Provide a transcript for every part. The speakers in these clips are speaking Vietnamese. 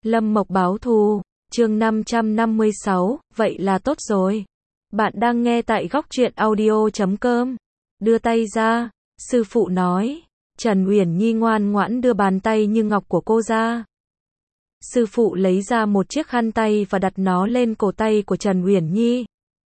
Lâm Mộc báo thù, chương 556, vậy là tốt rồi. Bạn đang nghe tại góc truyện audio.com. Đưa tay ra, sư phụ nói. Trần Uyển Nhi ngoan ngoãn đưa bàn tay như ngọc của cô ra. Sư phụ lấy ra một chiếc khăn tay và đặt nó lên cổ tay của Trần Uyển Nhi.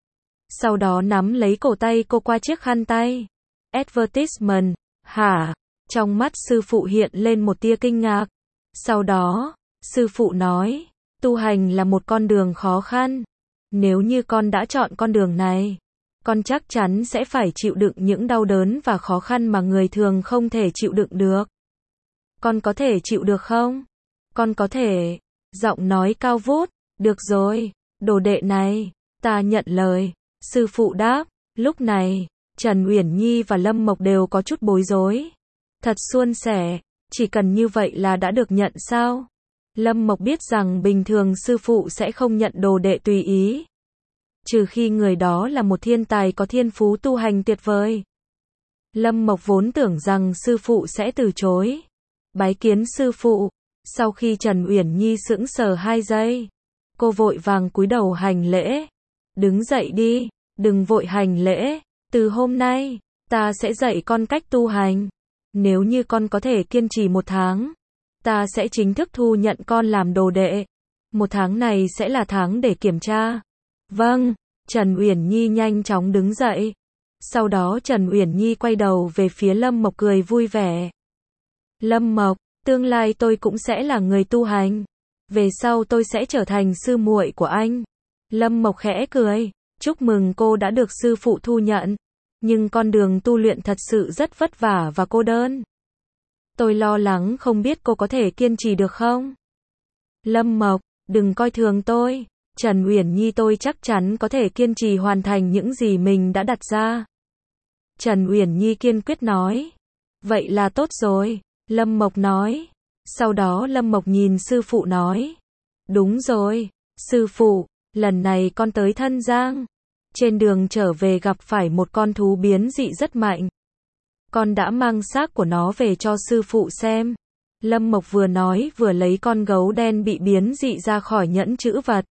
Sau đó nắm lấy cổ tay cô qua chiếc khăn tay. Advertisement, hả? Trong mắt sư phụ hiện lên một tia kinh ngạc. Sau đó, sư phụ nói, tu hành là một con đường khó khăn. Nếu như con đã chọn con đường này, con chắc chắn sẽ phải chịu đựng những đau đớn và khó khăn mà người thường không thể chịu đựng được. Con có thể chịu được không? Con có thể. Giọng nói cao vút, được rồi, đồ đệ này, ta nhận lời. Sư phụ đáp. Lúc này, Trần Uyển Nhi và Lâm Mộc đều có chút bối rối. Thật suôn sẻ, chỉ cần như vậy là đã được nhận sao? Lâm Mộc biết rằng bình thường sư phụ sẽ không nhận đồ đệ tùy ý. Trừ khi người đó là một thiên tài có thiên phú tu hành tuyệt vời. Lâm Mộc vốn tưởng rằng sư phụ sẽ từ chối. Bái kiến sư phụ. Sau khi Trần Uyển Nhi sững sờ 2 giây, cô vội vàng cúi đầu hành lễ. Đứng dậy đi, đừng vội hành lễ. Từ hôm nay, ta sẽ dạy con cách tu hành. Nếu như con có thể kiên trì 1 tháng, ta sẽ chính thức thu nhận con làm đồ đệ. 1 tháng này sẽ là tháng để kiểm tra. Vâng, Trần Uyển Nhi nhanh chóng đứng dậy. Sau đó Trần Uyển Nhi quay đầu về phía Lâm Mộc cười vui vẻ. Lâm Mộc, tương lai tôi cũng sẽ là người tu hành. Về sau tôi sẽ trở thành sư muội của anh. Lâm Mộc khẽ cười, chúc mừng cô đã được sư phụ thu nhận. Nhưng con đường tu luyện thật sự rất vất vả và cô đơn. Tôi lo lắng không biết cô có thể kiên trì được không? Lâm Mộc, đừng coi thường tôi. Trần Uyển Nhi tôi chắc chắn có thể kiên trì hoàn thành những gì mình đã đặt ra. Trần Uyển Nhi kiên quyết nói. Vậy là tốt rồi, Lâm Mộc nói. Sau đó Lâm Mộc nhìn sư phụ nói. Đúng rồi, sư phụ, lần này con tới Thân Giang. Trên đường trở về gặp phải một con thú biến dị rất mạnh. Con đã mang xác của nó về cho sư phụ xem. Lâm Mộc vừa nói vừa lấy con gấu đen bị biến dị ra khỏi nhẫn trữ vật.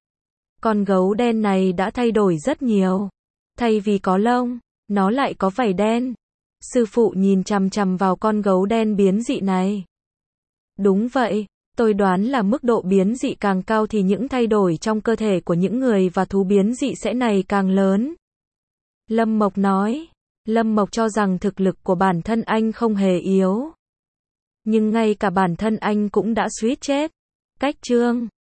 Con gấu đen này đã thay đổi rất nhiều. Thay vì có lông, nó lại có vảy đen. Sư phụ nhìn chằm chằm vào con gấu đen biến dị này. Đúng vậy, tôi đoán là mức độ biến dị càng cao thì những thay đổi trong cơ thể của những người và thú biến dị sẽ ngày càng lớn. Lâm Mộc nói. Lâm Mộc cho rằng thực lực của bản thân anh không hề yếu. Nhưng ngay cả bản thân anh cũng đã suýt chết. Cách chương